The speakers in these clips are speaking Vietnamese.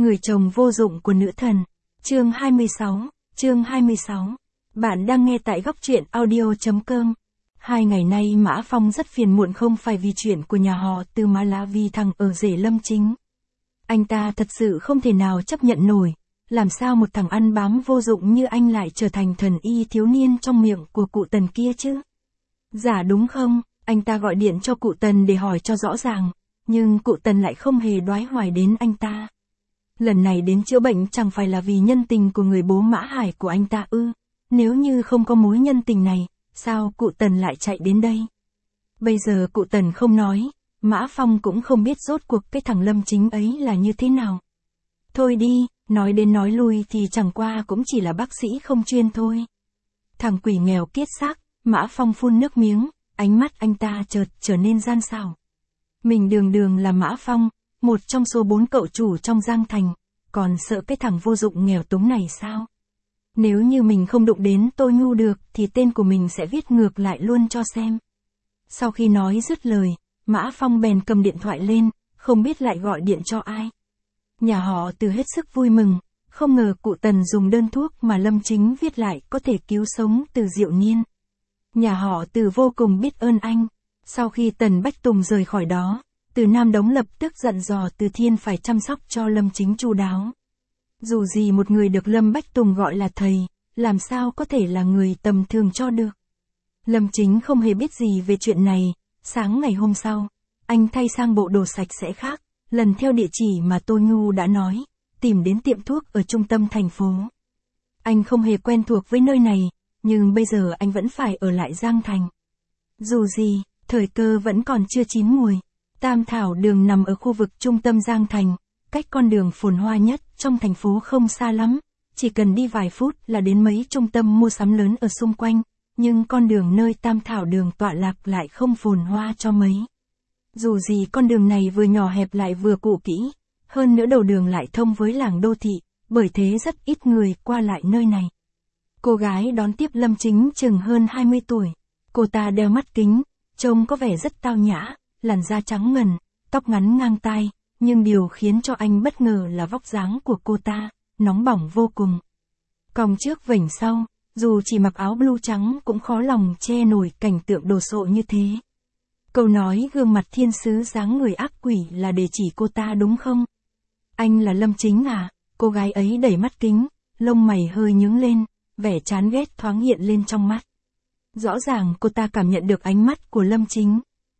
Người chồng vô dụng của nữ thần. Chương 26. Bạn đang nghe tại góc truyện audio.com. 2 ngày nay Mã Phong rất phiền muộn, không phải vì chuyện của nhà họ Từ mà là vì thằng ở rể Lâm Chính. Anh ta thật sự không thể nào chấp nhận nổi, làm sao một thằng ăn bám vô dụng như anh lại trở thành thần y thiếu niên trong miệng của cụ Tần kia chứ? Dạ đúng không? Anh ta gọi điện cho cụ Tần để hỏi cho rõ ràng, nhưng cụ Tần lại không hề đoái hoài đến anh ta. Lần này đến chữa bệnh chẳng phải là vì nhân tình của người bố Mã Hải của anh ta ư? Nếu như không có mối nhân tình này, sao cụ Tần lại chạy đến đây? Bây giờ cụ Tần không nói, Mã Phong cũng không biết rốt cuộc cái thằng Lâm Chính ấy là như thế nào. Thôi đi, nói đến nói lui thì chẳng qua cũng chỉ là bác sĩ không chuyên thôi. Thằng quỷ nghèo kiết xác, Mã Phong phun nước miếng, ánh mắt anh ta chợt trở nên gian xảo. Mình đường là Mã Phong, một trong số 4 cậu chủ trong Giang Thành, còn sợ cái thằng vô dụng nghèo túng này sao? Nếu như mình không đụng đến Tôi Nhu được thì tên của mình sẽ viết ngược lại luôn cho xem. Sau khi nói dứt lời, Mã Phong bèn cầm điện thoại lên, không biết lại gọi điện cho ai. Nhà họ Từ hết sức vui mừng, không ngờ cụ Tần dùng đơn thuốc mà Lâm Chính viết lại có thể cứu sống Từ Diệu Niên. Nhà họ Từ vô cùng biết ơn anh. Sau khi Tần Bách Tùng rời khỏi đó, Từ Nam Đống lập tức dặn dò Từ Thiên phải chăm sóc cho Lâm Chính chu đáo. Dù gì một người được Lâm Bách Tùng gọi là thầy, làm sao có thể là người tầm thường cho được. Lâm Chính không hề biết gì về chuyện này. Sáng ngày hôm sau, anh thay sang bộ đồ sạch sẽ khác, lần theo địa chỉ mà Tô Nhu đã nói, tìm đến tiệm thuốc ở trung tâm thành phố. Anh không hề quen thuộc với nơi này, nhưng bây giờ anh vẫn phải ở lại Giang Thành. Dù gì, thời cơ vẫn còn chưa chín mùi. Tam Thảo Đường nằm ở khu vực trung tâm Giang Thành, cách con đường phồn hoa nhất trong thành phố không xa lắm, chỉ cần đi vài phút là đến mấy trung tâm mua sắm lớn ở xung quanh, nhưng con đường nơi Tam Thảo Đường tọa lạc lại không phồn hoa cho mấy. Dù gì con đường này vừa nhỏ hẹp lại vừa cũ kỹ, hơn nữa đầu đường lại thông với làng đô thị, bởi thế rất ít người qua lại nơi này. Cô gái đón tiếp Lâm Chính chừng hơn 20 tuổi, cô ta đeo mắt kính, trông có vẻ rất tao nhã, làn da trắng ngần, tóc ngắn ngang tai, nhưng điều khiến cho anh bất ngờ là vóc dáng của cô ta, nóng bỏng vô cùng. Còng trước vểnh sau, dù chỉ mặc áo blue trắng cũng khó lòng che nổi cảnh tượng đồ sộ như thế. Câu nói gương mặt thiên sứ dáng người ác quỷ là để chỉ cô ta đúng không? Anh là Lâm Chính à? Cô gái ấy đẩy mắt kính, lông mày hơi nhướng lên, vẻ chán ghét thoáng hiện lên trong mắt. Rõ ràng cô ta cảm nhận được ánh mắt của Lâm Chính.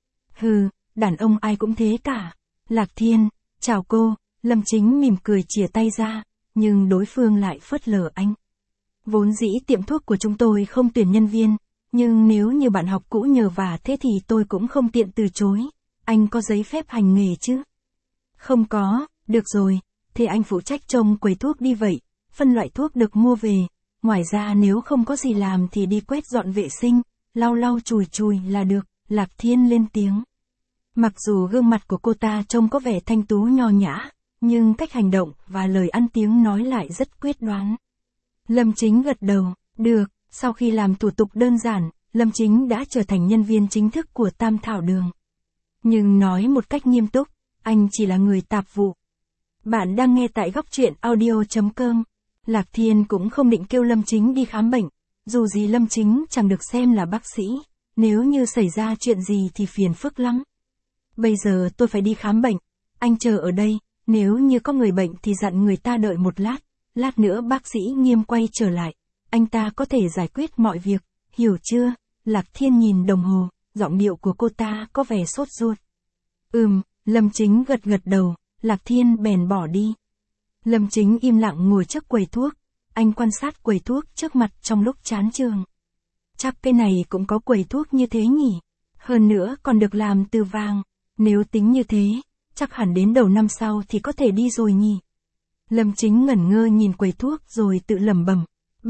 Hừ, đàn ông ai cũng thế cả. Lạc Thiên, chào cô. Lâm Chính mỉm cười chìa tay ra, nhưng đối phương lại phớt lờ anh. Vốn dĩ tiệm thuốc của chúng tôi không tuyển nhân viên, nhưng nếu như bạn học cũ nhờ vả thế thì tôi cũng không tiện từ chối. Anh có giấy phép hành nghề chứ? Không có, được rồi, thế anh phụ trách trông quầy thuốc đi vậy, phân loại thuốc được mua về. Ngoài ra nếu không có gì làm thì đi quét dọn vệ sinh, lau lau chùi chùi là được, Lạc Thiên lên tiếng. Mặc dù gương mặt của cô ta trông có vẻ thanh tú nho nhã, nhưng cách hành động và lời ăn tiếng nói lại rất quyết đoán. Lâm Chính gật đầu, được, sau khi làm thủ tục đơn giản, Lâm Chính đã trở thành nhân viên chính thức của Tam Thảo Đường. Nhưng nói một cách nghiêm túc, anh chỉ là người tạp vụ. Bạn đang nghe tại góc truyện audio.com. Lạc Thiên cũng không định kêu Lâm Chính đi khám bệnh, dù gì Lâm Chính chẳng được xem là bác sĩ, nếu như xảy ra chuyện gì thì phiền phức lắm. Bây giờ tôi phải đi khám bệnh, anh chờ ở đây, nếu như có người bệnh thì dặn người ta đợi một lát nữa bác sĩ Nghiêm quay trở lại, anh ta có thể giải quyết mọi việc, hiểu chưa? Lạc Thiên nhìn đồng hồ, giọng điệu của cô ta có vẻ sốt ruột. Lâm Chính gật đầu, Lạc Thiên bèn bỏ đi. Lâm Chính im lặng ngồi trước quầy thuốc, anh quan sát quầy thuốc trước mặt trong lúc chán chường. Chắc cái này cũng có quầy thuốc như thế nhỉ? Hơn nữa còn được làm từ vàng, nếu tính như thế, chắc hẳn đến đầu năm sau thì có thể đi rồi nhỉ? Lâm Chính ngẩn ngơ nhìn quầy thuốc rồi tự lẩm bẩm,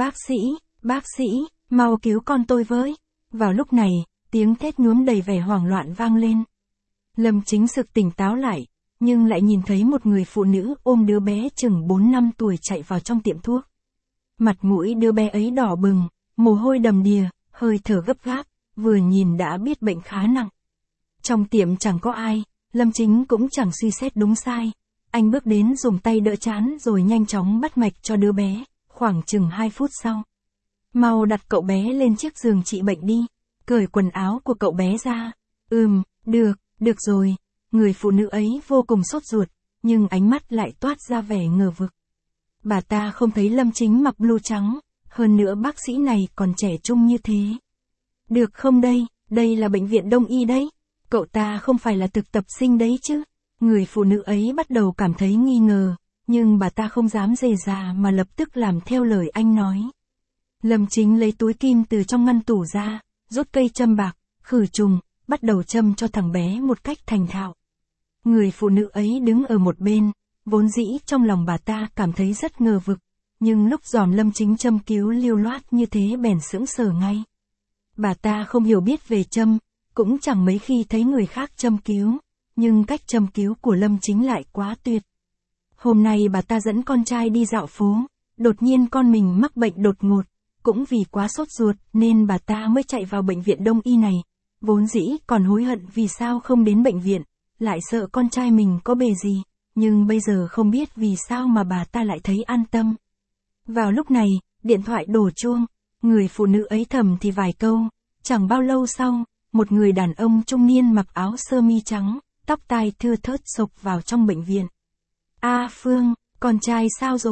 bác sĩ, mau cứu con tôi với. Vào lúc này, tiếng thét nhuốm đầy vẻ hoảng loạn vang lên. Lâm Chính sực tỉnh táo lại, nhưng lại nhìn thấy một người phụ nữ ôm đứa bé chừng 4 năm tuổi chạy vào trong tiệm thuốc. Mặt mũi đứa bé ấy đỏ bừng, mồ hôi đầm đìa, hơi thở gấp gáp, vừa nhìn đã biết bệnh khá nặng. Trong tiệm chẳng có ai, Lâm Chính cũng chẳng suy xét đúng sai, Anh bước đến dùng tay đỡ trán rồi nhanh chóng bắt mạch cho đứa bé, khoảng chừng 2 phút sau. Mau đặt cậu bé lên chiếc giường trị bệnh đi, cởi quần áo của cậu bé ra. Được rồi. Người phụ nữ ấy vô cùng sốt ruột, nhưng ánh mắt lại toát ra vẻ ngờ vực. Bà ta không thấy Lâm Chính mặc blue trắng, hơn nữa bác sĩ này còn trẻ trung như thế. Được không đây là bệnh viện đông y đấy. Cậu ta không phải là thực tập sinh đấy chứ. Người phụ nữ ấy bắt đầu cảm thấy nghi ngờ, nhưng bà ta không dám dè dà mà lập tức làm theo lời anh nói. Lâm Chính lấy túi kim từ trong ngăn tủ ra, rút cây châm bạc, khử trùng, bắt đầu châm cho thằng bé một cách thành thạo. Người phụ nữ ấy đứng ở một bên, vốn dĩ trong lòng bà ta cảm thấy rất ngờ vực, nhưng lúc dòm Lâm Chính châm cứu lưu loát như thế bèn sững sờ ngay. Bà ta không hiểu biết về châm, cũng chẳng mấy khi thấy người khác châm cứu, nhưng cách châm cứu của Lâm Chính lại quá tuyệt. Hôm nay bà ta dẫn con trai đi dạo phố, đột nhiên con mình mắc bệnh đột ngột, cũng vì quá sốt ruột nên bà ta mới chạy vào bệnh viện đông y này, vốn dĩ còn hối hận vì sao không đến bệnh viện, lại sợ con trai mình có bề gì, nhưng bây giờ không biết vì sao mà bà ta lại thấy an tâm. Vào lúc này, điện thoại đổ chuông, người phụ nữ ấy thầm thì vài câu, chẳng bao lâu sau, một người đàn ông trung niên mặc áo sơ mi trắng, tóc tai thưa thớt xộc vào trong bệnh viện. Phương, con trai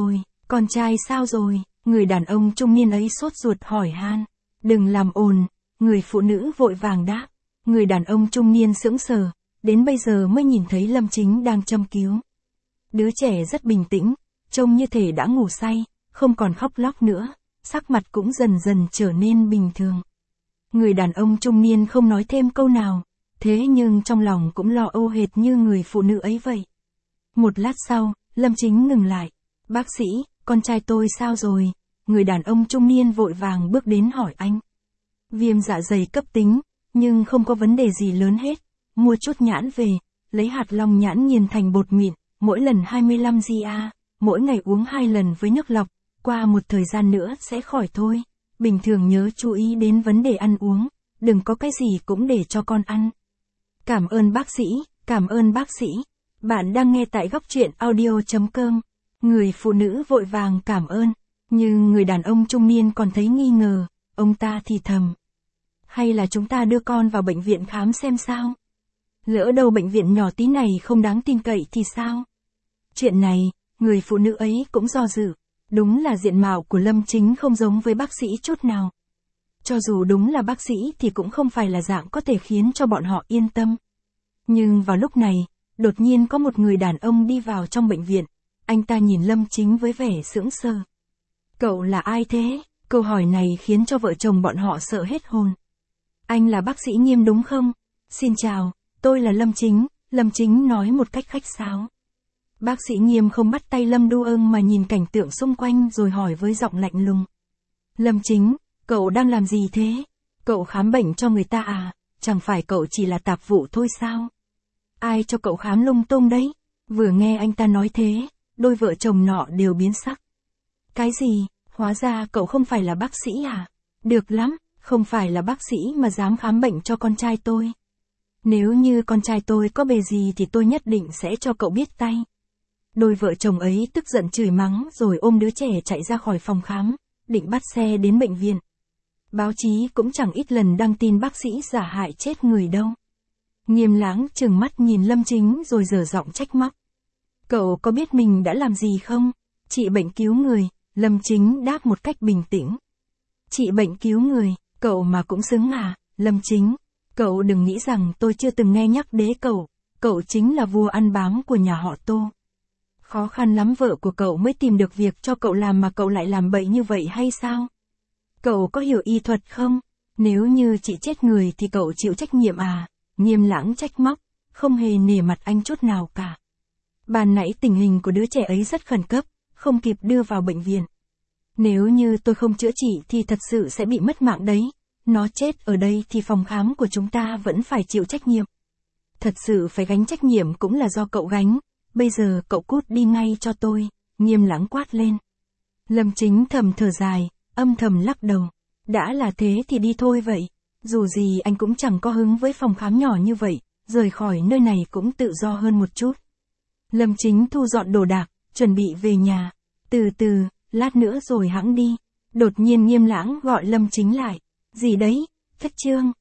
sao rồi, người đàn ông trung niên ấy sốt ruột hỏi han. Đừng làm ồn, người phụ nữ vội vàng đáp. Người đàn ông trung niên sững sờ, đến bây giờ mới nhìn thấy Lâm Chính đang châm cứu. Đứa trẻ rất bình tĩnh, trông như thể đã ngủ say, không còn khóc lóc nữa, sắc mặt cũng dần dần trở nên bình thường. Người đàn ông trung niên không nói thêm câu nào, thế nhưng trong lòng cũng lo âu hệt như người phụ nữ ấy vậy. Một lát sau, Lâm Chính ngừng lại. Bác sĩ, con trai tôi sao rồi? Người đàn ông trung niên vội vàng bước đến hỏi anh. Viêm dạ dày cấp tính, nhưng không có vấn đề gì lớn hết. Mua chút nhãn về, lấy hạt long nhãn nghiền thành bột mịn, mỗi lần 25 GA, mỗi ngày uống 2 lần với nước lọc, qua một thời gian nữa sẽ khỏi thôi. Bình thường nhớ chú ý đến vấn đề ăn uống, đừng có cái gì cũng để cho con ăn. Cảm ơn bác sĩ. Bạn đang nghe tại góc truyện audio.com. Người phụ nữ vội vàng cảm ơn, nhưng người đàn ông trung niên còn thấy nghi ngờ, ông ta thì thầm. Hay là chúng ta đưa con vào bệnh viện khám xem sao? Lỡ đâu bệnh viện nhỏ tí này không đáng tin cậy thì sao? Chuyện này, người phụ nữ ấy cũng do dự. Đúng là diện mạo của Lâm Chính không giống với bác sĩ chút nào. Cho dù đúng là bác sĩ thì cũng không phải là dạng có thể khiến cho bọn họ yên tâm. Nhưng vào lúc này, đột nhiên có một người đàn ông đi vào trong bệnh viện. Anh ta nhìn Lâm Chính với vẻ sững sờ. Cậu là ai thế? Câu hỏi này khiến cho vợ chồng bọn họ sợ hết hồn. Anh là bác sĩ Nghiêm đúng không? Xin chào, tôi là Lâm Chính. Lâm Chính nói một cách khách sáo. Bác sĩ Nghiêm không bắt tay Lâm Đu Ưng mà nhìn cảnh tượng xung quanh rồi hỏi với giọng lạnh lùng. Lâm Chính, cậu đang làm gì thế? Cậu khám bệnh cho người ta à? Chẳng phải cậu chỉ là tạp vụ thôi sao? Ai cho cậu khám lung tung đấy? Vừa nghe anh ta nói thế, đôi vợ chồng nọ đều biến sắc. Cái gì? Hóa ra cậu không phải là bác sĩ à? Được lắm, không phải là bác sĩ mà dám khám bệnh cho con trai tôi. Nếu như con trai tôi có bề gì thì tôi nhất định sẽ cho cậu biết tay. Đôi vợ chồng ấy tức giận chửi mắng rồi ôm đứa trẻ chạy ra khỏi phòng khám, định bắt xe đến bệnh viện. Báo chí cũng chẳng ít lần đăng tin bác sĩ giả hại chết người đâu. Nghiêm Lãng trừng mắt nhìn Lâm Chính rồi giở giọng trách móc. Cậu có biết mình đã làm gì không? Trị bệnh cứu người, Lâm Chính đáp một cách bình tĩnh. Trị bệnh cứu người, cậu mà cũng xứng à? Lâm Chính, cậu đừng nghĩ rằng tôi chưa từng nghe nhắc đến cậu chính là vua ăn bám của nhà họ Tô. Khó khăn lắm vợ của cậu mới tìm được việc cho cậu làm mà cậu lại làm bậy như vậy hay sao? Cậu có hiểu y thuật không? Nếu như chị chết người thì cậu chịu trách nhiệm à? Nghiêm Lãng trách móc, không hề nể mặt anh chút nào cả. Ban nãy tình hình của đứa trẻ ấy rất khẩn cấp, không kịp đưa vào bệnh viện. Nếu như tôi không chữa trị thì thật sự sẽ bị mất mạng đấy. Nó chết ở đây thì phòng khám của chúng ta vẫn phải chịu trách nhiệm. Thật sự phải gánh trách nhiệm cũng là do cậu gánh. Bây giờ cậu cút đi ngay cho tôi, Nghiêm Lãng quát lên. Lâm Chính thầm thở dài, âm thầm lắc đầu. Đã là thế thì đi thôi vậy. Dù gì anh cũng chẳng có hứng với phòng khám nhỏ như vậy, rời khỏi nơi này cũng tự do hơn một chút. Lâm Chính thu dọn đồ đạc, chuẩn bị về nhà. Từ từ, lát nữa rồi hẵng đi. Đột nhiên Nghiêm Lãng gọi Lâm Chính lại. Gì đấy, Phất Trương,